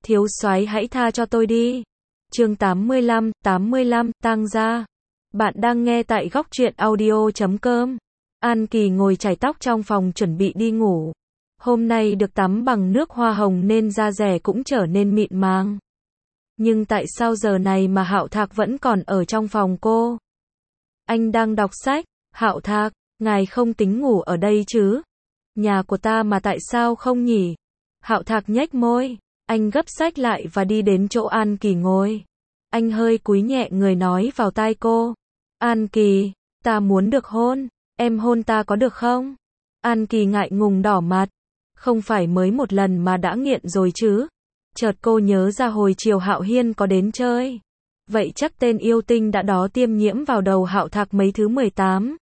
thiếu soái hãy tha cho tôi đi. Chương 85, tang gia. Bạn đang nghe tại góc truyện audio.com. An Kỳ ngồi chải tóc trong phòng chuẩn bị đi ngủ. Hôm nay được tắm bằng nước hoa hồng nên da dẻ cũng trở nên mịn màng. Nhưng tại sao giờ này mà Hạo Thạc vẫn còn ở trong phòng cô? Anh đang đọc sách. Hạo Thạc, ngài không tính ngủ ở đây chứ? Nhà của ta mà tại sao không nhỉ? Hạo Thạc nhếch môi. Anh gấp sách lại và đi đến chỗ An Kỳ ngồi. Anh hơi cúi nhẹ người nói vào tai cô. An Kỳ, ta muốn được hôn. Em hôn ta có được không? An Kỳ ngại ngùng đỏ mặt. Không phải mới một lần mà đã nghiện rồi chứ? Chợt cô nhớ ra hồi chiều Hạo Hiên có đến chơi. Vậy chắc tên yêu tinh đã đó tiêm nhiễm vào đầu Hạo Thạc mấy thứ 18.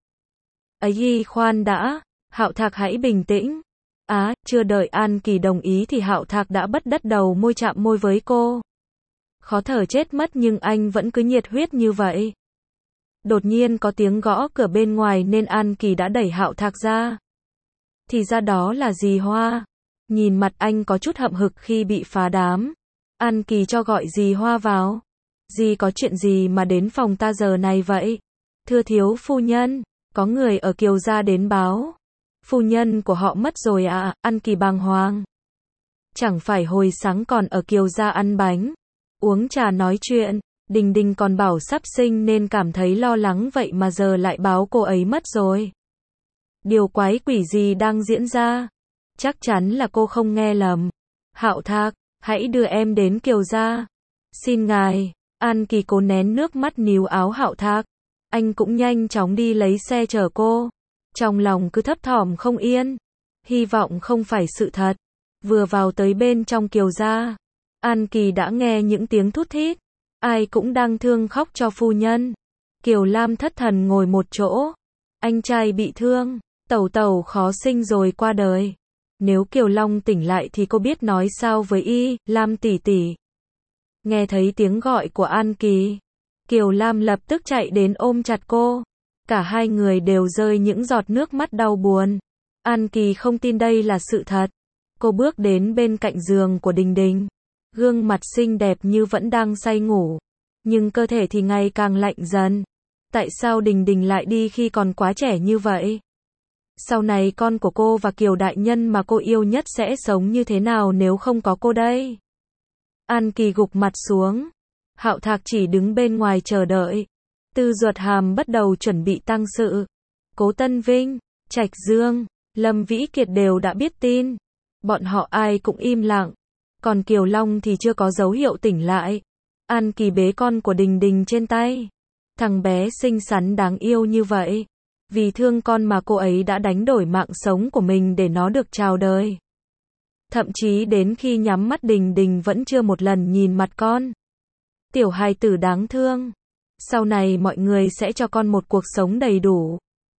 Ấy khoan đã, Hạo Thạc hãy bình tĩnh. Chưa đợi An Kỳ đồng ý thì Hạo Thạc đã bất đất đầu môi chạm môi với cô. Khó thở chết mất nhưng anh vẫn cứ nhiệt huyết như vậy. Đột nhiên có tiếng gõ cửa bên ngoài nên An Kỳ đã đẩy Hạo Thạc ra. Thì ra đó là dì Hoa. Nhìn mặt anh có chút hậm hực khi bị phá đám. An Kỳ cho gọi dì Hoa vào. Dì có chuyện gì mà đến phòng ta giờ này vậy? Thưa thiếu phu nhân, có người ở Kiều gia đến báo. Phu nhân của họ mất rồi à? An Kỳ bàng hoàng. Chẳng phải hồi sáng còn ở Kiều gia ăn bánh, uống trà nói chuyện, Đình Đình còn bảo sắp sinh nên cảm thấy lo lắng vậy mà giờ lại báo cô ấy mất rồi. Điều quái quỷ gì đang diễn ra? Chắc chắn là cô không nghe lầm. Hạo Thạc, hãy đưa em đến Kiều gia. Xin ngài. An Kỳ cố nén nước mắt níu áo Hạo Thạc. Anh cũng nhanh chóng đi lấy xe chở cô. Trong lòng cứ thấp thỏm không yên. Hy vọng không phải sự thật. Vừa vào tới bên trong Kiều gia, An Kỳ đã nghe những tiếng thút thít. Ai cũng đang thương khóc cho phu nhân. Kiều Lam thất thần ngồi một chỗ. Anh trai bị thương, tẩu tẩu khó sinh rồi qua đời. Nếu Kiều Long tỉnh lại thì cô biết nói sao với y, Lam tỷ tỷ. Nghe thấy tiếng gọi của An Kỳ, Kiều Lam lập tức chạy đến ôm chặt cô. Cả hai người đều rơi những giọt nước mắt đau buồn. An Kỳ không tin đây là sự thật. Cô bước đến bên cạnh giường của Đình Đình. Gương mặt xinh đẹp như vẫn đang say ngủ. Nhưng cơ thể thì ngày càng lạnh dần. Tại sao Đình Đình lại đi khi còn quá trẻ như vậy? Sau này con của cô và Kiều đại nhân mà cô yêu nhất sẽ sống như thế nào nếu không có cô đây? An Kỳ gục mặt xuống. Hạo Thạc chỉ đứng bên ngoài chờ đợi. Tư Duật Hàm bắt đầu chuẩn bị tang sự. Cố Tân Vinh, Trạch Dương, Lâm Vĩ Kiệt đều đã biết tin. Bọn họ ai cũng im lặng. Còn Kiều Long thì chưa có dấu hiệu tỉnh lại. An Kỳ bế con của Đình Đình trên tay. Thằng bé xinh xắn đáng yêu như vậy. Vì thương con mà cô ấy đã đánh đổi mạng sống của mình để nó được chào đời. Thậm chí đến khi nhắm mắt Đình Đình vẫn chưa một lần nhìn mặt con. Tiểu hài tử đáng thương. Sau này mọi người sẽ cho con một cuộc sống đầy đủ.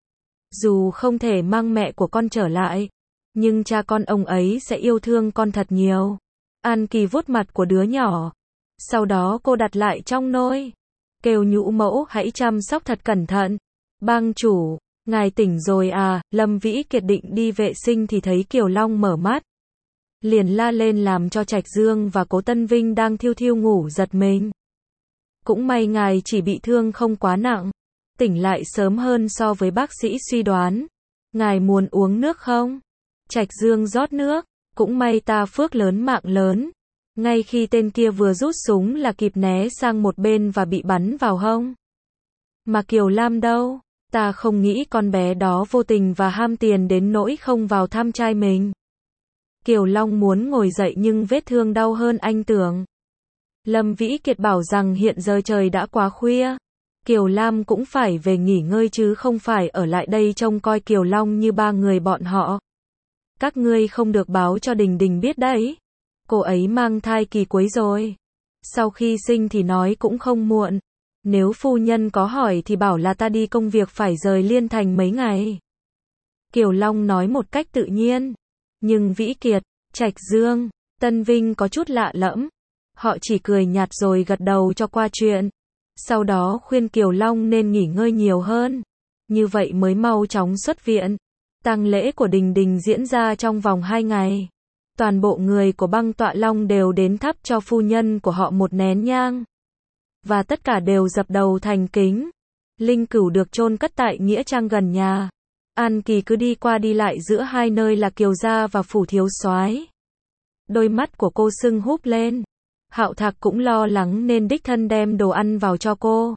Dù không thể mang mẹ của con trở lại, nhưng cha con ông ấy sẽ yêu thương con thật nhiều. An Kỳ vuốt mặt của đứa nhỏ. Sau đó cô đặt lại trong nôi. Kêu nhũ mẫu hãy chăm sóc thật cẩn thận. Bang chủ, ngài tỉnh rồi à? Lâm Vĩ Kiệt định đi vệ sinh thì thấy Kiều Long mở mắt. Liền la lên làm cho Trạch Dương và Cố Tân Vinh đang thiêu thiêu ngủ giật mình. Cũng may ngài chỉ bị thương không quá nặng. Tỉnh lại sớm hơn so với bác sĩ suy đoán. Ngài muốn uống nước không? Trạch Dương rót nước. Cũng may ta phước lớn mạng lớn. Ngay khi tên kia vừa rút súng là kịp né sang một bên và bị bắn vào hông. Mà Kiều Lam đâu? Ta không nghĩ con bé đó vô tình và ham tiền đến nỗi không vào thăm trai mình. Kiều Long muốn ngồi dậy nhưng vết thương đau hơn anh tưởng. Lâm Vĩ Kiệt bảo rằng hiện giờ trời đã quá khuya. Kiều Lam cũng phải về nghỉ ngơi chứ không phải ở lại đây trông coi Kiều Long như ba người bọn họ. Các ngươi không được báo cho Đình Đình biết đấy. Cô ấy mang thai kỳ cuối rồi. Sau khi sinh thì nói cũng không muộn. Nếu phu nhân có hỏi thì bảo là ta đi công việc phải rời Liên Thành mấy ngày. Kiều Long nói một cách tự nhiên. Nhưng Vĩ Kiệt, Trạch Dương, Tân Vinh có chút lạ lẫm. Họ chỉ cười nhạt rồi gật đầu cho qua chuyện. Sau đó khuyên Kiều Long nên nghỉ ngơi nhiều hơn. Như vậy mới mau chóng xuất viện. Tang lễ của Đình Đình diễn ra trong vòng 2 ngày. Toàn bộ người của băng tọa long đều đến thắp cho phu nhân của họ một nén nhang. Và tất cả đều dập đầu thành kính. Linh cửu được chôn cất tại nghĩa trang gần nhà. An Kỳ cứ đi qua đi lại giữa hai nơi là Kiều gia và phủ thiếu soái. Đôi mắt của cô sưng húp lên. Hạo Thạc cũng lo lắng nên đích thân đem đồ ăn vào cho cô.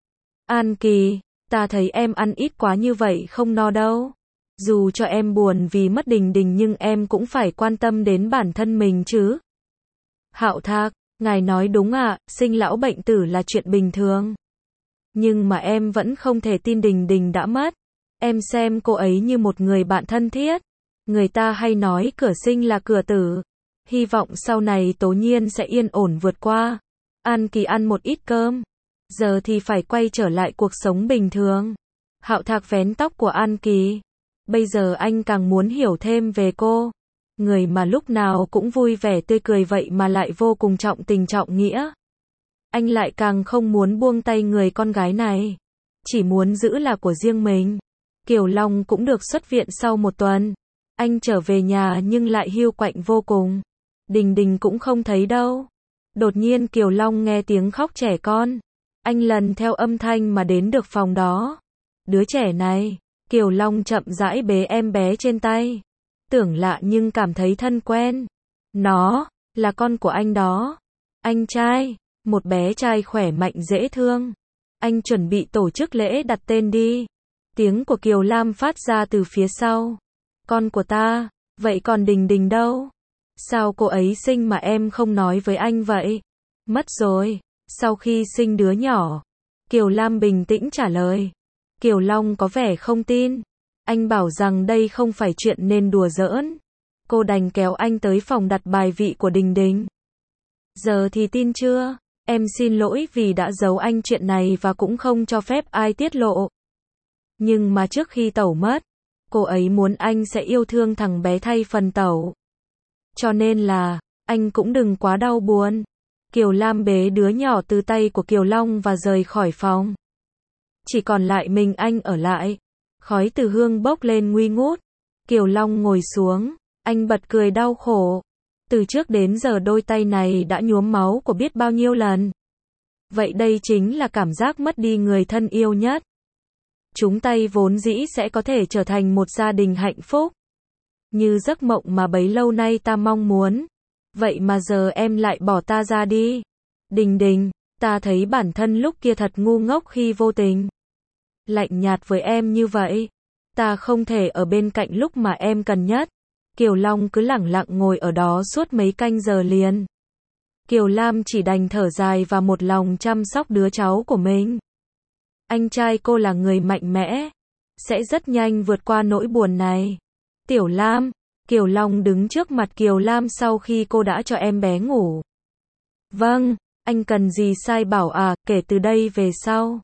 An Kỳ, ta thấy em ăn ít quá như vậy không no đâu. Dù cho em buồn vì mất Đình Đình nhưng em cũng phải quan tâm đến bản thân mình chứ. Hạo Thạc, ngài nói đúng ạ, sinh lão bệnh tử là chuyện bình thường. Nhưng mà em vẫn không thể tin Đình Đình đã mất. Em xem cô ấy như một người bạn thân thiết. Người ta hay nói cửa sinh là cửa tử. Hy vọng sau này Tố Nhiên sẽ yên ổn vượt qua. An Kỳ ăn một ít cơm. Giờ thì phải quay trở lại cuộc sống bình thường. Hạo Thạc vén tóc của An Kỳ. Bây giờ anh càng muốn hiểu thêm về cô. Người mà lúc nào cũng vui vẻ tươi cười vậy mà lại vô cùng trọng tình trọng nghĩa. Anh lại càng không muốn buông tay người con gái này. Chỉ muốn giữ là của riêng mình. Kiều Long cũng được xuất viện sau một tuần. Anh trở về nhà nhưng lại hiu quạnh vô cùng. Đình Đình cũng không thấy đâu. Đột nhiên Kiều Long nghe tiếng khóc trẻ con. Anh lần theo âm thanh mà đến được phòng đó. Đứa trẻ này, Kiều Long chậm rãi bế em bé trên tay. Tưởng lạ nhưng cảm thấy thân quen. Nó, là con của anh đó. Anh trai, một bé trai khỏe mạnh dễ thương. Anh chuẩn bị tổ chức lễ đặt tên đi. Tiếng của Kiều Lam phát ra từ phía sau. Con của ta, vậy còn Đình Đình đâu? Sao cô ấy sinh mà em không nói với anh vậy? Mất rồi, sau khi sinh đứa nhỏ. Kiều Lam bình tĩnh trả lời. Kiều Long có vẻ không tin. Anh bảo rằng đây không phải chuyện nên đùa giỡn. Cô đành kéo anh tới phòng đặt bài vị của Đình Đình. Giờ thì tin chưa? Em xin lỗi vì đã giấu anh chuyện này và cũng không cho phép ai tiết lộ. Nhưng mà trước khi tẩu mất, cô ấy muốn anh sẽ yêu thương thằng bé thay phần tẩu. Cho nên là, anh cũng đừng quá đau buồn. Kiều Lam bế đứa nhỏ từ tay của Kiều Long và rời khỏi phòng. Chỉ còn lại mình anh ở lại. Khói từ hương bốc lên nguy ngút. Kiều Long ngồi xuống, anh bật cười đau khổ. Từ trước đến giờ đôi tay này đã nhuốm máu của biết bao nhiêu lần. Vậy đây chính là cảm giác mất đi người thân yêu nhất. Chúng tay vốn dĩ sẽ có thể trở thành một gia đình hạnh phúc. Như giấc mộng mà bấy lâu nay ta mong muốn. Vậy mà giờ em lại bỏ ta ra đi. Đình Đình, ta thấy bản thân lúc kia thật ngu ngốc khi vô tình. Lạnh nhạt với em như vậy. Ta không thể ở bên cạnh lúc mà em cần nhất. Kiều Long cứ lẳng lặng ngồi ở đó suốt mấy canh giờ liền. Kiều Lam chỉ đành thở dài và một lòng chăm sóc đứa cháu của mình. Anh trai cô là người mạnh mẽ. Sẽ rất nhanh vượt qua nỗi buồn này. Tiểu Lam, Kiều Long đứng trước mặt Kiều Lam sau khi cô đã cho em bé ngủ. Vâng, anh cần gì sai bảo à, kể từ đây về sau.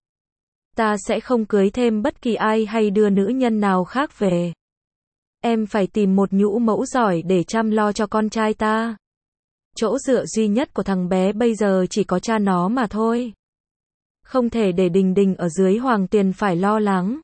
Ta sẽ không cưới thêm bất kỳ ai hay đưa nữ nhân nào khác về. Em phải tìm một nhũ mẫu giỏi để chăm lo cho con trai ta. Chỗ dựa duy nhất của thằng bé bây giờ chỉ có cha nó mà thôi. Không thể để Đình Đình ở dưới Hoàng Tuyền phải lo lắng.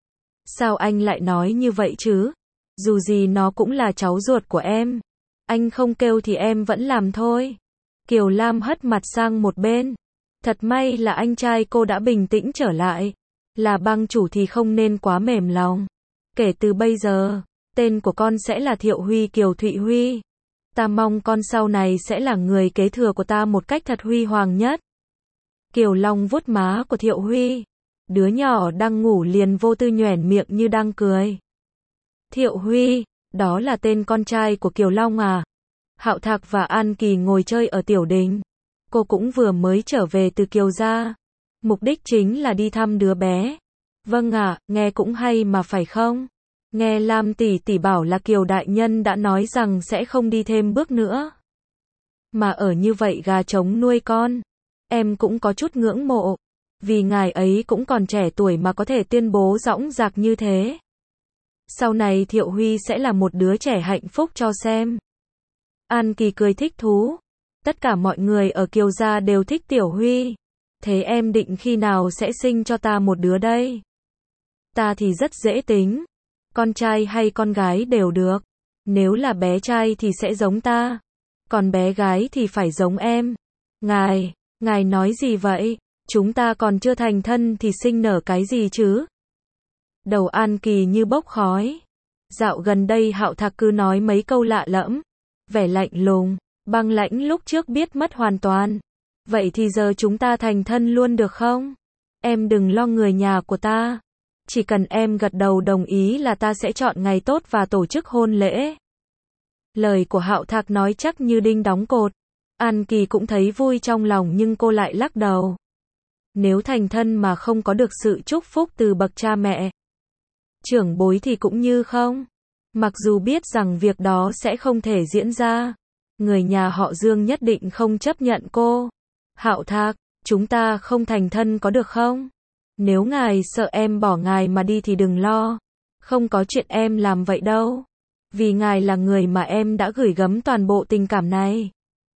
Sao anh lại nói như vậy chứ? Dù gì nó cũng là cháu ruột của em. Anh không kêu thì em vẫn làm thôi. Kiều Lam hất mặt sang một bên. Thật may là anh trai cô đã bình tĩnh trở lại. Là bang chủ thì không nên quá mềm lòng. Kể từ bây giờ, tên của con sẽ là Thiệu Huy Kiều Thụy Huy. Ta mong con sau này sẽ là người kế thừa của ta một cách thật huy hoàng nhất. Kiều Long vuốt má của Thiệu Huy. Đứa nhỏ đang ngủ liền vô tư nhoẻn miệng như đang cười. Thiệu Huy, đó là tên con trai của Kiều Long à? Hạo Thạc và An Kỳ ngồi chơi ở tiểu đình. Cô cũng vừa mới trở về từ Kiều gia. Mục đích chính là đi thăm đứa bé. Vâng ạ, nghe cũng hay mà phải không? Nghe Lam tỷ tỷ bảo là Kiều đại nhân đã nói rằng sẽ không đi thêm bước nữa. Mà ở như vậy gà trống nuôi con. Em cũng có chút ngưỡng mộ. Vì ngài ấy cũng còn trẻ tuổi mà có thể tuyên bố dõng dạc như thế. Sau này Thiệu Huy sẽ là một đứa trẻ hạnh phúc cho xem. An Kỳ cười thích thú. Tất cả mọi người ở Kiều gia đều thích Tiểu Huy. Thế em định khi nào sẽ sinh cho ta một đứa đây? Ta thì rất dễ tính. Con trai hay con gái đều được. Nếu là bé trai thì sẽ giống ta, còn bé gái thì phải giống em. Ngài nói gì vậy? Chúng ta còn chưa thành thân thì sinh nở cái gì chứ? Đầu An Kỳ như bốc khói. Dạo gần đây Hạo Thạc cứ nói mấy câu lạ lẫm, vẻ lạnh lùng, băng lãnh lúc trước biết mất hoàn toàn. Vậy thì giờ chúng ta thành thân luôn được không? Em đừng lo người nhà của ta. Chỉ cần em gật đầu đồng ý là ta sẽ chọn ngày tốt và tổ chức hôn lễ. Lời của Hạo Thạc nói chắc như đinh đóng cột. An Kỳ cũng thấy vui trong lòng nhưng cô lại lắc đầu. Nếu thành thân mà không có được sự chúc phúc từ bậc cha mẹ, trưởng bối thì cũng như không. Mặc dù biết rằng việc đó sẽ không thể diễn ra, người nhà họ Dương nhất định không chấp nhận cô. Hạo Thạc, chúng ta không thành thân có được không? Nếu ngài sợ em bỏ ngài mà đi thì đừng lo. Không có chuyện em làm vậy đâu. Vì ngài là người mà em đã gửi gắm toàn bộ tình cảm này.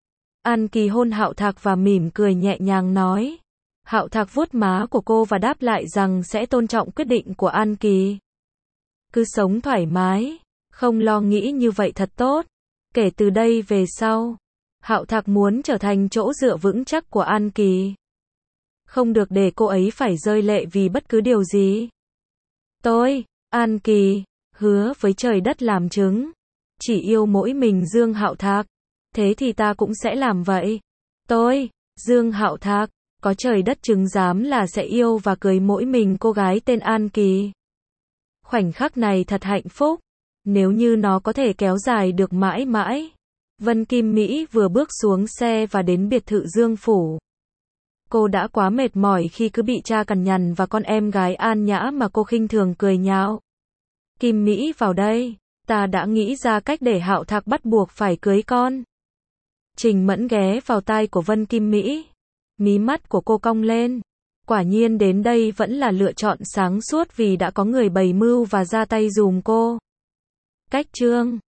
An Kỳ hôn Hạo Thạc và mỉm cười nhẹ nhàng nói. Hạo Thạc vuốt má của cô và đáp lại rằng sẽ tôn trọng quyết định của An Kỳ. Cứ sống thoải mái, không lo nghĩ như vậy thật tốt. Kể từ đây về sau, Hạo Thạc muốn trở thành chỗ dựa vững chắc của An Kỳ. Không được để cô ấy phải rơi lệ vì bất cứ điều gì. Tôi, An Kỳ, hứa với trời đất làm chứng, chỉ yêu mỗi mình Dương Hạo Thạc. Thế thì ta cũng sẽ làm vậy. Tôi, Dương Hạo Thạc, có trời đất chứng giám là sẽ yêu và cưới mỗi mình cô gái tên An Kỳ. Khoảnh khắc này thật hạnh phúc. Nếu như nó có thể kéo dài được mãi mãi. Vân Kim Mỹ vừa bước xuống xe và đến biệt thự Dương Phủ. Cô đã quá mệt mỏi khi cứ bị cha cằn nhằn và con em gái An Nhã mà cô khinh thường cười nhạo. Kim Mỹ vào đây, ta đã nghĩ ra cách để Hạo Thạc bắt buộc phải cưới con. Trình Mẫn ghé vào tai của Vân Kim Mỹ. Mí mắt của cô cong lên. Quả nhiên đến đây vẫn là lựa chọn sáng suốt vì đã có người bày mưu và ra tay giùm cô. Cách chương